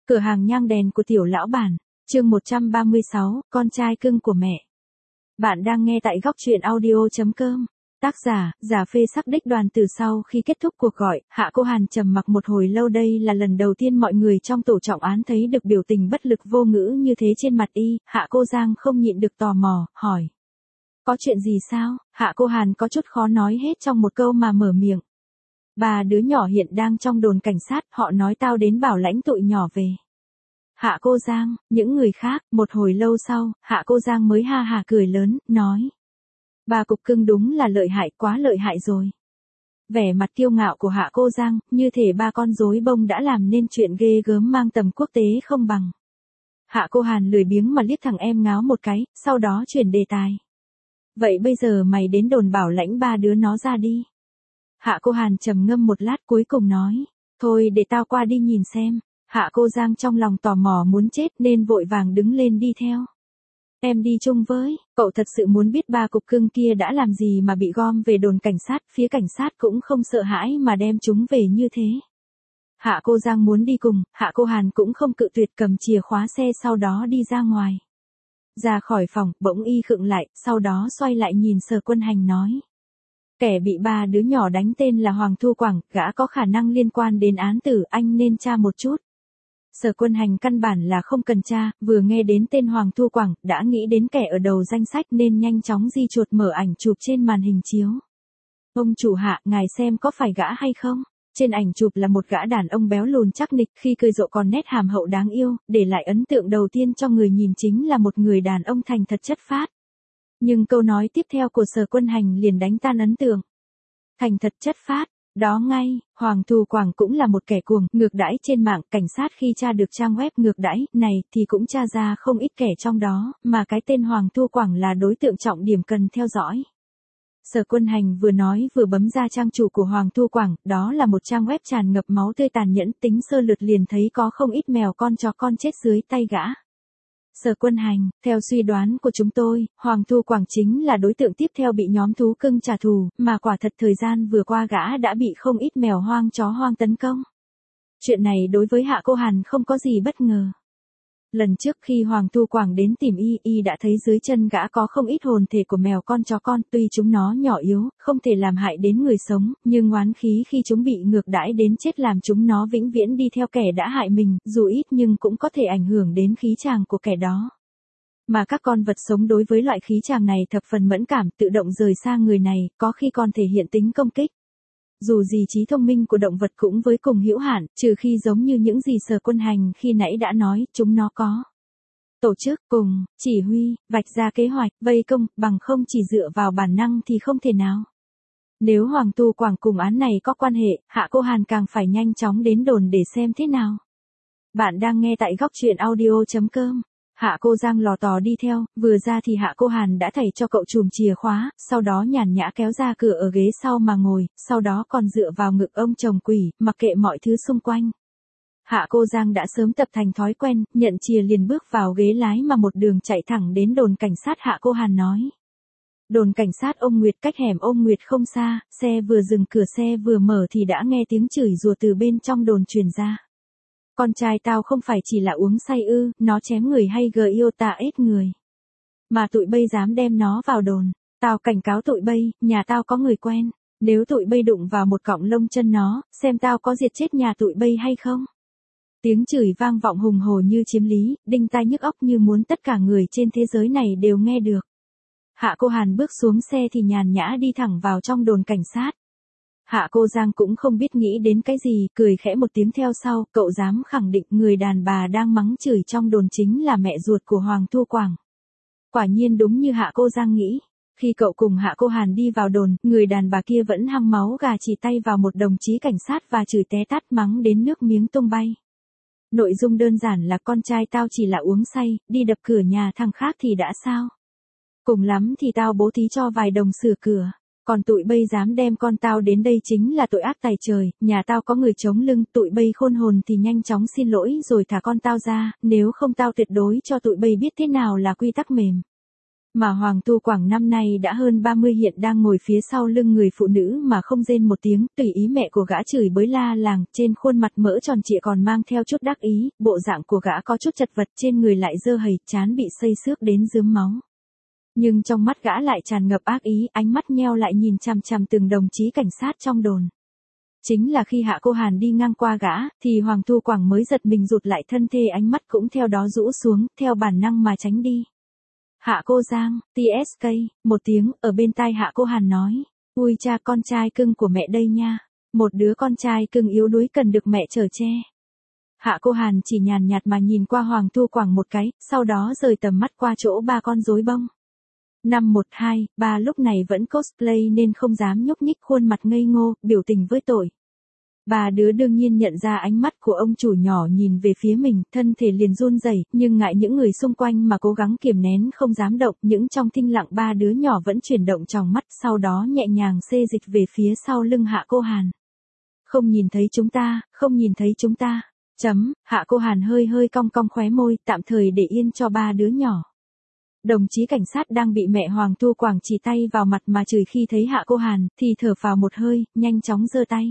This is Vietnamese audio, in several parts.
Cửa hàng nhang đèn của tiểu lão bản, chương 136, con trai cưng của mẹ. Bạn đang nghe tại góc truyện audio.com. Tác giả, Giả Phê Sắc Đích Đoàn. Từ sau khi kết thúc cuộc gọi, Hạ Cô Hàn trầm mặc một hồi lâu. Đây là lần đầu tiên mọi người trong tổ trọng án thấy được biểu tình bất lực vô ngữ như thế trên mặt y. Hạ Cô Giang không nhịn được tò mò, hỏi. Có chuyện gì sao? Hạ Cô Hàn có chút khó nói hết trong một câu mà mở miệng. Ba đứa nhỏ hiện đang trong đồn cảnh sát, họ nói tao đến bảo lãnh tụi nhỏ về. Hạ Cô Giang, những người khác, một hồi lâu sau, Hạ Cô Giang mới ha hà cười lớn, nói. Bà cục cưng đúng là lợi hại, quá lợi hại rồi. Vẻ mặt kiêu ngạo của Hạ Cô Giang, như thể ba con rối bông đã làm nên chuyện ghê gớm mang tầm quốc tế không bằng. Hạ Cô Hàn lười biếng mà liếc thằng em ngáo một cái, sau đó chuyển đề tài. Vậy bây giờ mày đến đồn bảo lãnh ba đứa nó ra đi. Hạ Cô Hàn trầm ngâm một lát cuối cùng nói. Thôi để tao qua đi nhìn xem. Hạ Cô Giang trong lòng tò mò muốn chết nên vội vàng đứng lên đi theo. Em đi chung với, cậu thật sự muốn biết ba cục cưng kia đã làm gì mà bị gom về đồn cảnh sát, phía cảnh sát cũng không sợ hãi mà đem chúng về như thế. Hạ Cô Giang muốn đi cùng, Hạ Cô Hàn cũng không cự tuyệt, cầm chìa khóa xe sau đó đi ra ngoài. Ra khỏi phòng, bỗng y khựng lại, sau đó xoay lại nhìn Sở Quân Hành nói. Kẻ bị ba đứa nhỏ đánh tên là Hoàng Thu Quảng, gã có khả năng liên quan đến án tử, anh nên tra một chút. Sở Quân Hành căn bản là không cần tra, vừa nghe đến tên Hoàng Thu Quảng, đã nghĩ đến kẻ ở đầu danh sách nên nhanh chóng di chuột mở ảnh chụp trên màn hình chiếu. Ông chủ Hạ, ngài xem có phải gã hay không? Trên ảnh chụp là một gã đàn ông béo lùn chắc nịch, khi cười rộ còn nét hàm hậu đáng yêu, để lại ấn tượng đầu tiên cho người nhìn chính là một người đàn ông thành thật chất phác. Nhưng câu nói tiếp theo của Sở Quân Hành liền đánh tan ấn tượng. Thành thật chất phác. Đó ngay, Hoàng Thu Quảng cũng là một kẻ cuồng, ngược đãi trên mạng. Cảnh sát khi tra được trang web ngược đãi này thì cũng tra ra không ít kẻ trong đó, mà cái tên Hoàng Thu Quảng là đối tượng trọng điểm cần theo dõi. Sở Quân Hành vừa nói vừa bấm ra trang chủ của Hoàng Thu Quảng, đó là một trang web tràn ngập máu tươi tàn nhẫn, tính sơ lược liền thấy có không ít mèo con chó con chết dưới tay gã. Sở Quân Hành, theo suy đoán của chúng tôi, Hoàng Thu Quảng chính là đối tượng tiếp theo bị nhóm thú cưng trả thù, mà quả thật thời gian vừa qua gã đã bị không ít mèo hoang chó hoang tấn công. Chuyện này đối với Hạ Cô Hàn không có gì bất ngờ. Lần trước khi Hoàng Thu Quảng đến tìm y đã thấy dưới chân gã có không ít hồn thể của mèo con chó con, tuy chúng nó nhỏ yếu, không thể làm hại đến người sống, nhưng oán khí khi chúng bị ngược đãi đến chết làm chúng nó vĩnh viễn đi theo kẻ đã hại mình, dù ít nhưng cũng có thể ảnh hưởng đến khí tràng của kẻ đó. Mà các con vật sống đối với loại khí tràng này thập phần mẫn cảm, tự động rời xa người này, có khi còn thể hiện tính công kích. Dù gì trí thông minh của động vật cũng với cùng hữu hạn, trừ khi giống như những gì Sở Quân Hành khi nãy đã nói, chúng nó có tổ chức, cùng, chỉ huy, vạch ra kế hoạch, vây công, bằng không chỉ dựa vào bản năng thì không thể nào. Nếu Hoàng Thu Quảng cùng án này có quan hệ, Hạ Cô Hàn càng phải nhanh chóng đến đồn để xem thế nào. Bạn đang nghe tại góc truyện audio.com. Hạ Cô Giang lò tò đi theo, vừa ra thì Hạ Cô Hàn đã thảy cho cậu chùm chìa khóa, sau đó nhàn nhã kéo ra cửa ở ghế sau mà ngồi, sau đó còn dựa vào ngực ông chồng quỷ, mặc kệ mọi thứ xung quanh. Hạ Cô Giang đã sớm tập thành thói quen, nhận chìa liền bước vào ghế lái mà một đường chạy thẳng đến đồn cảnh sát. Hạ Cô Hàn nói. Đồn cảnh sát ông Nguyệt, cách hẻm ông Nguyệt không xa, xe vừa dừng, cửa xe vừa mở thì đã nghe tiếng chửi rủa từ bên trong đồn truyền ra. Con trai tao không phải chỉ là uống say ư, nó chém người hay yêu ta ết người. Mà tụi bây dám đem nó vào đồn. Tao cảnh cáo tụi bây, nhà tao có người quen. Nếu tụi bây đụng vào một cọng lông chân nó, xem tao có diệt chết nhà tụi bây hay không. Tiếng chửi vang vọng hùng hồ như chiếm lý, đinh tai nhức óc như muốn tất cả người trên thế giới này đều nghe được. Hạ Cô Hàn bước xuống xe thì nhàn nhã đi thẳng vào trong đồn cảnh sát. Hạ Cô Giang cũng không biết nghĩ đến cái gì, cười khẽ một tiếng theo sau, cậu dám khẳng định người đàn bà đang mắng chửi trong đồn chính là mẹ ruột của Hoàng Thu Quảng. Quả nhiên đúng như Hạ Cô Giang nghĩ, khi cậu cùng Hạ Cô Hàn đi vào đồn, người đàn bà kia vẫn hăng máu gà chỉ tay vào một đồng chí cảnh sát và chửi té tát, mắng đến nước miếng tung bay. Nội dung đơn giản là con trai tao chỉ là uống say, đi đập cửa nhà thằng khác thì đã sao? Cùng lắm thì tao bố thí cho vài đồng sửa cửa. Còn tụi bây dám đem con tao đến đây chính là tội ác tày trời, nhà tao có người chống lưng, tụi bây khôn hồn thì nhanh chóng xin lỗi rồi thả con tao ra, nếu không tao tuyệt đối cho tụi bây biết thế nào là quy tắc mềm. Mà Hoàng Thu Quảng năm nay đã hơn 30 hiện đang ngồi phía sau lưng người phụ nữ mà không rên một tiếng, tùy ý mẹ của gã chửi bới la làng, trên khuôn mặt mỡ tròn trịa còn mang theo chút đắc ý, bộ dạng của gã có chút chật vật, trên người lại dơ hầy, trán bị xây xước đến rướm máu. Nhưng trong mắt gã lại tràn ngập ác ý, ánh mắt nheo lại nhìn chằm chằm từng đồng chí cảnh sát trong đồn. Chính là khi Hạ Cô Hàn đi ngang qua gã, thì Hoàng Thu Quảng mới giật mình rụt lại thân thê, ánh mắt cũng theo đó rũ xuống, theo bản năng mà tránh đi. Hạ cô Giang, TSK, một tiếng, ở bên tai Hạ Cô Hàn nói. Ui cha, con trai cưng của mẹ đây nha. Một đứa con trai cưng yếu đuối cần được mẹ chở che. Hạ Cô Hàn chỉ nhàn nhạt mà nhìn qua Hoàng Thu Quảng một cái, sau đó rời tầm mắt qua chỗ ba con rối bông. 512, ba lúc này vẫn cosplay nên không dám nhúc nhích, khuôn mặt ngây ngô, biểu tình với tội. Ba đứa đương nhiên nhận ra ánh mắt của ông chủ nhỏ nhìn về phía mình, thân thể liền run rẩy, nhưng ngại những người xung quanh mà cố gắng kiềm nén không dám động, những trong thinh lặng ba đứa nhỏ vẫn chuyển động tròng mắt, sau đó nhẹ nhàng xê dịch về phía sau lưng Hạ Cô Hàn. Không nhìn thấy chúng ta, không nhìn thấy chúng ta. Hạ Cô Hàn hơi hơi cong cong khóe môi, tạm thời để yên cho ba đứa nhỏ. Đồng chí cảnh sát đang bị mẹ Hoàng Thu Quảng chỉ tay vào mặt mà chửi khi thấy Hạ Cô Hàn, thì thở phào một hơi, nhanh chóng giơ tay.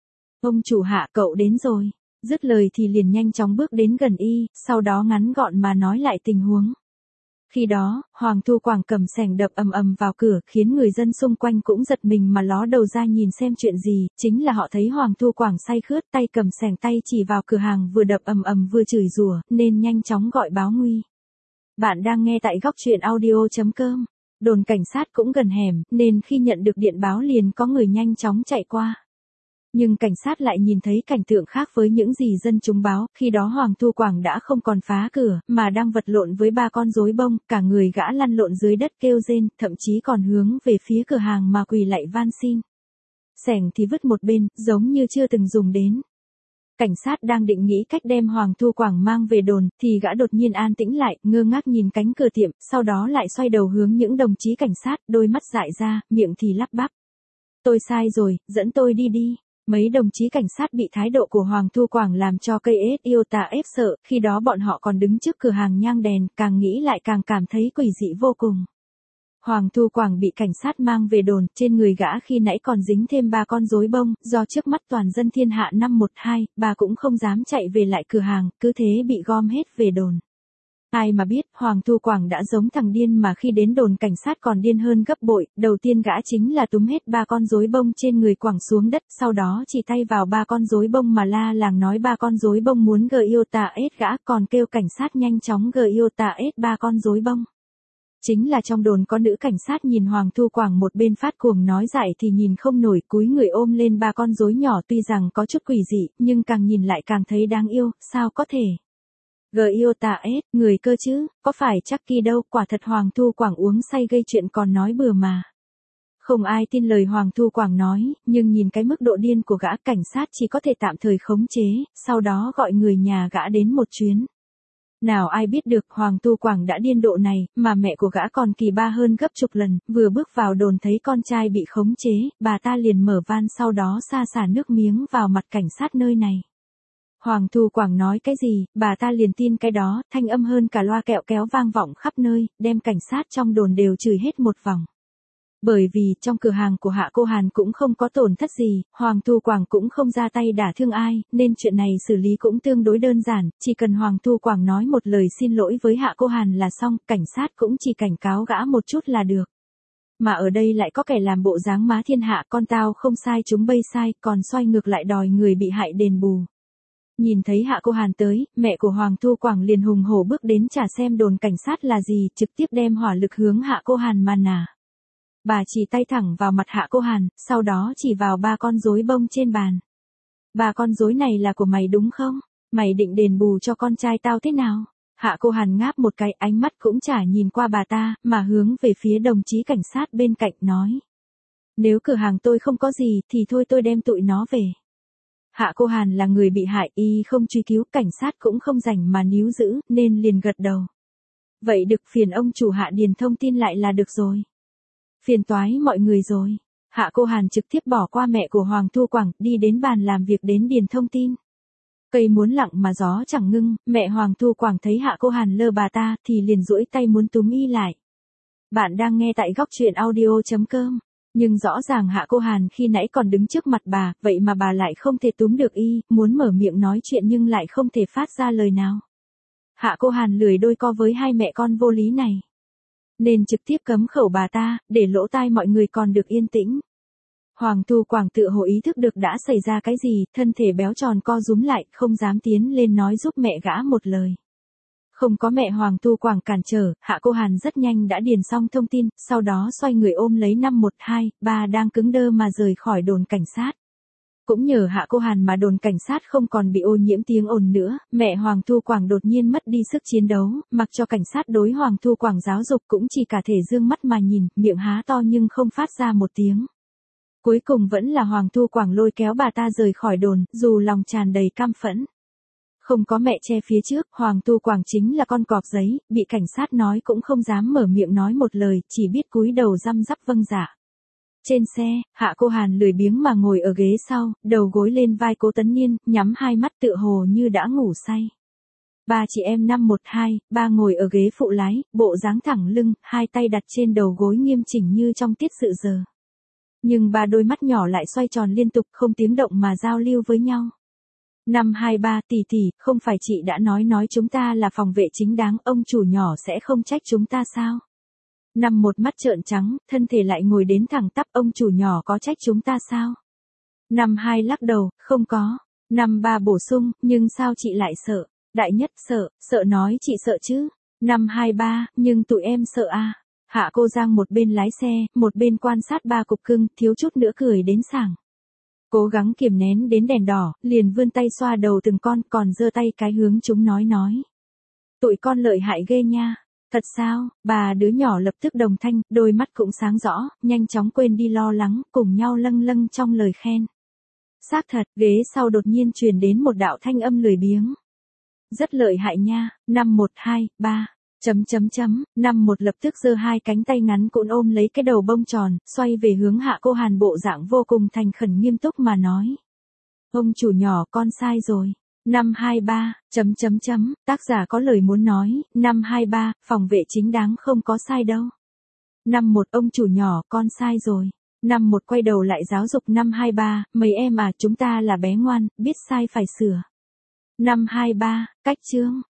Ông chủ Hạ, cậu đến rồi. Dứt lời thì liền nhanh chóng bước đến gần y, sau đó ngắn gọn mà nói lại tình huống. Khi đó, Hoàng Thu Quảng cầm xẻng đập ầm ầm vào cửa, khiến người dân xung quanh cũng giật mình mà ló đầu ra nhìn xem chuyện gì, chính là họ thấy Hoàng Thu Quảng say khướt, tay cầm xẻng, tay chỉ vào cửa hàng, vừa đập ầm ầm vừa chửi rủa, nên nhanh chóng gọi báo nguy. Bạn đang nghe tại góc truyện audio.com. Đồn cảnh sát cũng gần hẻm, nên khi nhận được điện báo liền có người nhanh chóng chạy qua. Nhưng cảnh sát lại nhìn thấy cảnh tượng khác với những gì dân chúng báo, khi đó Hoàng Thu Quảng đã không còn phá cửa, mà đang vật lộn với ba con rối bông, cả người gã lăn lộn dưới đất kêu rên, thậm chí còn hướng về phía cửa hàng mà quỳ lạy van xin. Xẻng thì vứt một bên, giống như chưa từng dùng đến. Cảnh sát đang định nghĩ cách đem Hoàng Thu Quảng mang về đồn, thì gã đột nhiên an tĩnh lại, ngơ ngác nhìn cánh cửa tiệm, sau đó lại xoay đầu hướng những đồng chí cảnh sát, đôi mắt dại ra, miệng thì lắp bắp. Tôi sai rồi, dẫn tôi đi đi. Mấy đồng chí cảnh sát bị thái độ của Hoàng Thu Quảng làm cho cây ết yêu tà ép sợ, khi đó bọn họ còn đứng trước cửa hàng nhang đèn, càng nghĩ lại càng cảm thấy quỷ dị vô cùng. Hoàng Thu Quảng bị cảnh sát mang về đồn, trên người gã khi nãy còn dính thêm ba con rối bông, do trước mắt toàn dân thiên hạ 512, bà cũng không dám chạy về lại cửa hàng, cứ thế bị gom hết về đồn. Ai mà biết, Hoàng Thu Quảng đã giống thằng điên mà khi đến đồn cảnh sát còn điên hơn gấp bội, đầu tiên gã chính là túm hết ba con rối bông trên người Quảng xuống đất, sau đó chỉ tay vào ba con rối bông mà la làng nói ba con rối bông muốn gờ yêu tà ết gã, còn kêu cảnh sát nhanh chóng gờ yêu tà ết ba con rối bông. Chính là trong đồn có nữ cảnh sát nhìn Hoàng Thu Quảng một bên phát cuồng nói dại thì nhìn không nổi, cúi người ôm lên ba con rối nhỏ, tuy rằng có chút quỷ dị, nhưng càng nhìn lại càng thấy đáng yêu, sao có thể. Yêu tà ết, người cơ chứ, có phải chắc kỳ đâu, quả thật Hoàng Thu Quảng uống say gây chuyện còn nói bừa mà. Không ai tin lời Hoàng Thu Quảng nói, nhưng nhìn cái mức độ điên của gã, cảnh sát chỉ có thể tạm thời khống chế, sau đó gọi người nhà gã đến một chuyến. Nào ai biết được Hoàng Thu Quảng đã điên độ này, mà mẹ của gã còn kỳ ba hơn gấp chục lần, vừa bước vào đồn thấy con trai bị khống chế, bà ta liền mở van sau đó sa xả nước miếng vào mặt cảnh sát nơi này. Hoàng Thu Quảng nói cái gì, bà ta liền tin cái đó, thanh âm hơn cả loa kẹo kéo vang vọng khắp nơi, đem cảnh sát trong đồn đều chửi hết một vòng. Bởi vì trong cửa hàng của Hạ Cô Hàn cũng không có tổn thất gì, Hoàng Thu Quảng cũng không ra tay đả thương ai, nên chuyện này xử lý cũng tương đối đơn giản, chỉ cần Hoàng Thu Quảng nói một lời xin lỗi với Hạ Cô Hàn là xong, cảnh sát cũng chỉ cảnh cáo gã một chút là được. Mà ở đây lại có kẻ làm bộ dáng má thiên hạ, con tao không sai chúng bây sai, còn xoay ngược lại đòi người bị hại đền bù. Nhìn thấy Hạ Cô Hàn tới, mẹ của Hoàng Thu Quảng liền hùng hổ bước đến trả xem đồn cảnh sát là gì, trực tiếp đem hỏa lực hướng Hạ Cô Hàn mà nả. Bà chỉ tay thẳng vào mặt Hạ Cô Hàn, sau đó chỉ vào ba con rối bông trên bàn. Ba con rối này là của mày đúng không? Mày định đền bù cho con trai tao thế nào? Hạ Cô Hàn ngáp một cái, ánh mắt cũng chả nhìn qua bà ta, mà hướng về phía đồng chí cảnh sát bên cạnh nói. Nếu cửa hàng tôi không có gì, thì thôi tôi đem tụi nó về. Hạ Cô Hàn là người bị hại, y không truy cứu, cảnh sát cũng không rảnh mà níu giữ, nên liền gật đầu. Vậy được, phiền ông chủ Hạ điền thông tin lại là được rồi. Phiền toái mọi người rồi. Hạ Cô Hàn trực tiếp bỏ qua mẹ của Hoàng Thu Quảng, đi đến bàn làm việc đến điền thông tin. Cây muốn lặng mà gió chẳng ngưng, mẹ Hoàng Thu Quảng thấy Hạ Cô Hàn lơ bà ta, thì liền duỗi tay muốn túm y lại. Bạn đang nghe tại góc truyện audio.com. Nhưng rõ ràng Hạ Cô Hàn khi nãy còn đứng trước mặt bà, vậy mà bà lại không thể túm được y, muốn mở miệng nói chuyện nhưng lại không thể phát ra lời nào. Hạ Cô Hàn lười đôi co với hai mẹ con vô lý này, nên trực tiếp cấm khẩu bà ta, để lỗ tai mọi người còn được yên tĩnh. Hoàng Thu Quảng tự hồ ý thức được đã xảy ra cái gì, thân thể béo tròn co rúm lại, không dám tiến lên nói giúp mẹ gã một lời. Không có mẹ Hoàng Thu Quảng cản trở, Hạ Cô Hàn rất nhanh đã điền xong thông tin, sau đó xoay người ôm lấy 512, đang cứng đơ mà rời khỏi đồn cảnh sát. Cũng nhờ Hạ Cô Hàn mà đồn cảnh sát không còn bị ô nhiễm tiếng ồn nữa, mẹ Hoàng Thu Quảng đột nhiên mất đi sức chiến đấu, mặc cho cảnh sát đối Hoàng Thu Quảng giáo dục cũng chỉ cả thể dương mắt mà nhìn, miệng há to nhưng không phát ra một tiếng. Cuối cùng vẫn là Hoàng Thu Quảng lôi kéo bà ta rời khỏi đồn, dù lòng tràn đầy căm phẫn. Không có mẹ che phía trước, Hoàng Thu Quảng chính là con cọp giấy, bị cảnh sát nói cũng không dám mở miệng nói một lời, chỉ biết cúi đầu răm rắp vâng dạ. Trên xe, Hạ Cô Hàn lười biếng mà ngồi ở ghế sau, đầu gối lên vai Cố Tấn Niên, nhắm hai mắt tựa hồ như đã ngủ say. Ba chị em 512, ngồi ở ghế phụ lái, bộ dáng thẳng lưng, hai tay đặt trên đầu gối nghiêm chỉnh như trong tiết dự giờ. Nhưng ba đôi mắt nhỏ lại xoay tròn liên tục không tiếng động mà giao lưu với nhau. 523 tỷ tỷ, không phải chị đã nói chúng ta là phòng vệ chính đáng, ông chủ nhỏ sẽ không trách chúng ta sao? 51 mắt trợn trắng, thân thể lại ngồi đến thẳng tắp, ông chủ nhỏ có trách chúng ta sao? 52 lắc đầu, không có. 53 bổ sung, nhưng sao chị lại sợ? Đại Nhất sợ nói chị sợ chứ? 523, nhưng tụi em sợ à? Hạ Cô Giang một bên lái xe, một bên quan sát ba cục cưng, thiếu chút nữa cười đến sảng. Cố gắng kiềm nén đến đèn đỏ, liền vươn tay xoa đầu từng con, còn giơ tay cái hướng chúng nói. Tụi con lợi hại ghê nha. Thật sao? Bà đứa nhỏ lập tức đồng thanh, đôi mắt cũng sáng rõ, nhanh chóng quên đi lo lắng, cùng nhau lâng lâng trong lời khen. Xác thật, ghế sau đột nhiên truyền đến một đạo thanh âm lười biếng. Rất lợi hại nha, 512, 51 lập tức giơ hai cánh tay ngắn cuộn ôm lấy cái đầu bông tròn, xoay về hướng Hạ Cô Hàn bộ dạng vô cùng thành khẩn nghiêm túc mà nói. Ông chủ nhỏ con sai rồi. 523, tác giả có lời muốn nói, 523, phòng vệ chính đáng không có sai đâu. 51 ông chủ nhỏ con sai rồi. 51 quay đầu lại giáo dục 523, mấy em à, chúng ta là bé ngoan, biết sai phải sửa. 523, cách chương.